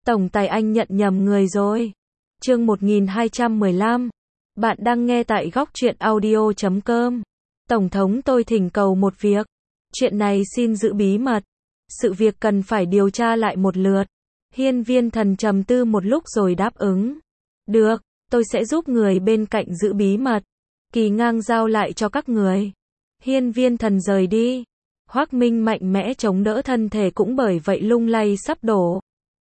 Tổng tài anh nhận nhầm người rồi. Chương 1215. Bạn đang nghe tại góc truyện audio.com. Tổng thống tôi thỉnh cầu một việc. Chuyện này xin giữ bí mật. Sự việc cần phải điều tra lại một lượt. Hiên Viên Thần trầm tư một lúc rồi đáp ứng. Được, tôi sẽ giúp người bên cạnh giữ bí mật. Kỳ Ngang giao lại cho các người. Hiên Viên Thần rời đi. Hoắc Minh mạnh mẽ chống đỡ, thân thể cũng bởi vậy lung lay sắp đổ.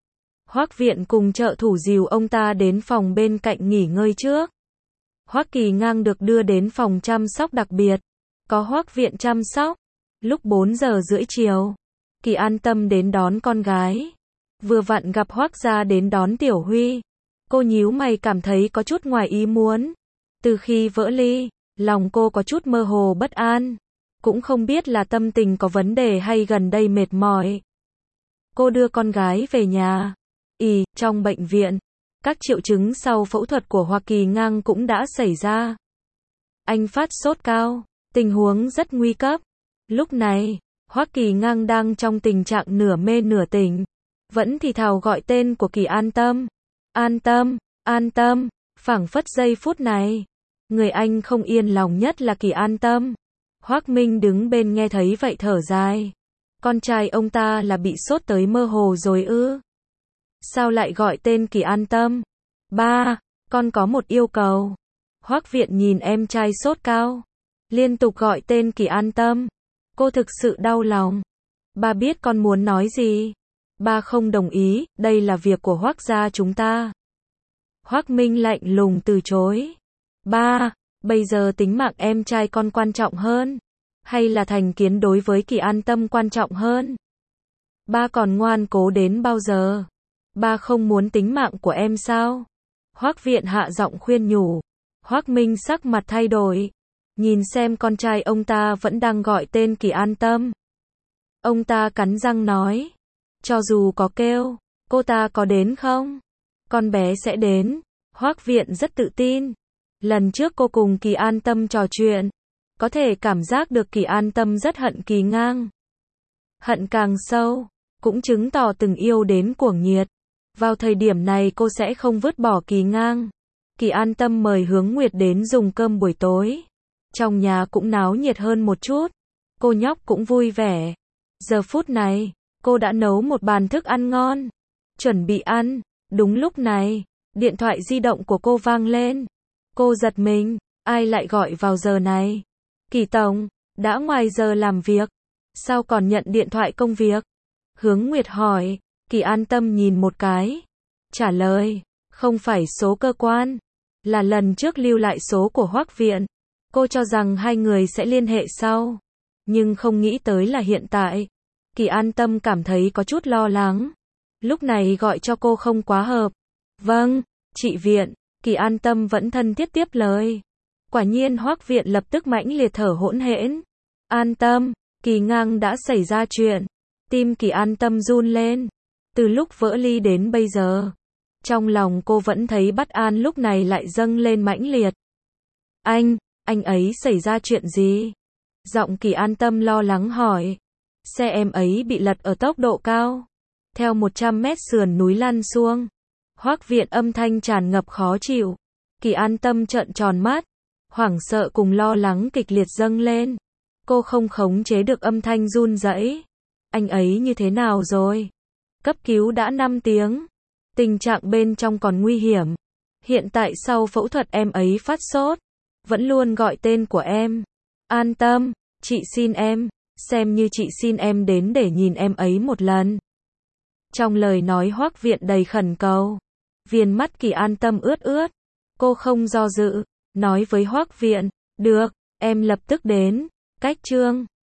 Hoắc Viện cùng trợ thủ dìu ông ta đến phòng bên cạnh nghỉ ngơi trước. Hoắc Kỳ Ngang được đưa đến phòng chăm sóc đặc biệt. Có Hoắc Viện chăm sóc. Lúc 4 giờ rưỡi chiều, Kỳ An Tâm đến đón con gái. Vừa vặn gặp Hoắc gia đến đón Tiểu Huy. Cô nhíu mày cảm thấy có chút ngoài ý muốn. Từ khi vỡ ly, lòng cô có chút mơ hồ bất an. Cũng không biết là tâm tình có vấn đề hay gần đây mệt mỏi. Cô đưa con gái về nhà. Trong bệnh viện, các triệu chứng sau phẫu thuật của Hoắc Kỳ Ngang cũng đã xảy ra. Anh phát sốt cao, tình huống rất nguy cấp. Lúc này, Hoắc Kỳ Ngang đang trong tình trạng nửa mê nửa tỉnh, vẫn thì thào gọi tên của Kỳ An Tâm. An Tâm, An Tâm, phảng phất giây phút này, người anh không yên lòng nhất là Kỳ An Tâm. Hoắc Minh đứng bên nghe thấy vậy thở dài. Con trai ông ta là bị sốt tới mơ hồ rồi ư? Sao lại gọi tên Kỳ An Tâm? Ba, con có một yêu cầu. Hoắc Viện nhìn em trai sốt cao, liên tục gọi tên Kỳ An Tâm. Cô thực sự đau lòng. Ba biết con muốn nói gì. Ba không đồng ý, đây là việc của Hoắc gia chúng ta. Hoắc Minh lạnh lùng từ chối. Ba, bây giờ tính mạng em trai con quan trọng hơn, hay là thành kiến đối với Kỳ An Tâm quan trọng hơn? Ba còn ngoan cố đến bao giờ? Ba không muốn tính mạng của em sao? Hoắc Viện hạ giọng khuyên nhủ. Hoắc Minh sắc mặt thay đổi, nhìn xem con trai ông ta vẫn đang gọi tên Kỳ An Tâm. Ông ta cắn răng nói, cho dù có kêu, cô ta có đến không? Con bé sẽ đến. Hoắc Viện rất tự tin. Lần trước cô cùng Kỳ An Tâm trò chuyện, có thể cảm giác được Kỳ An Tâm rất hận Kỳ Ngang. Hận càng sâu, cũng chứng tỏ từng yêu đến cuồng nhiệt. Vào thời điểm này cô sẽ không vứt bỏ Kỳ Ngang. Kỳ An Tâm mời Hướng Nguyệt đến dùng cơm buổi tối. Trong nhà cũng náo nhiệt hơn một chút. Cô nhóc cũng vui vẻ. Giờ phút này, cô đã nấu một bàn thức ăn ngon, chuẩn bị ăn. Đúng lúc này, điện thoại di động của cô vang lên. Cô giật mình, ai lại gọi vào giờ này? Kỳ tổng, đã ngoài giờ làm việc, sao còn nhận điện thoại công việc? Hướng Nguyệt hỏi. Kỳ An Tâm nhìn một cái, trả lời, không phải số cơ quan, là lần trước lưu lại số của Hoắc Viện. Cô cho rằng hai người sẽ liên hệ sau, nhưng không nghĩ tới là hiện tại. Kỳ An Tâm cảm thấy có chút lo lắng. Lúc này gọi cho cô không quá hợp. Vâng, chị Viện. Kỳ An Tâm vẫn thân thiết tiếp lời. Quả nhiên Hoắc Viện lập tức mãnh liệt thở hỗn hển. An Tâm, Kỳ Ngang đã xảy ra chuyện. Tim Kỳ An Tâm run lên. Từ lúc vỡ ly đến bây giờ, trong lòng cô vẫn thấy bất an, lúc này lại dâng lên mãnh liệt. Anh ấy xảy ra chuyện gì? Giọng Kỳ An Tâm lo lắng hỏi. Xe em ấy bị lật ở tốc độ cao, theo 100 mét sườn núi lăn xuống. Hoắc Viện âm thanh tràn ngập khó chịu. Kỳ An Tâm trợn tròn mắt, hoảng sợ cùng lo lắng kịch liệt dâng lên. Cô không khống chế được âm thanh run rẩy. Anh ấy như thế nào rồi? Cấp cứu đã 5 tiếng. Tình trạng bên trong còn nguy hiểm. Hiện tại sau phẫu thuật em ấy phát sốt, vẫn luôn gọi tên của em. An Tâm, chị xin em, xem như chị xin em đến để nhìn em ấy một lần. Trong lời nói Hoắc Viện đầy khẩn cầu. Viền mắt Kỳ An Tâm ướt ướt. Cô không do dự, nói với Hoắc Viện, được, em lập tức đến. Cách chương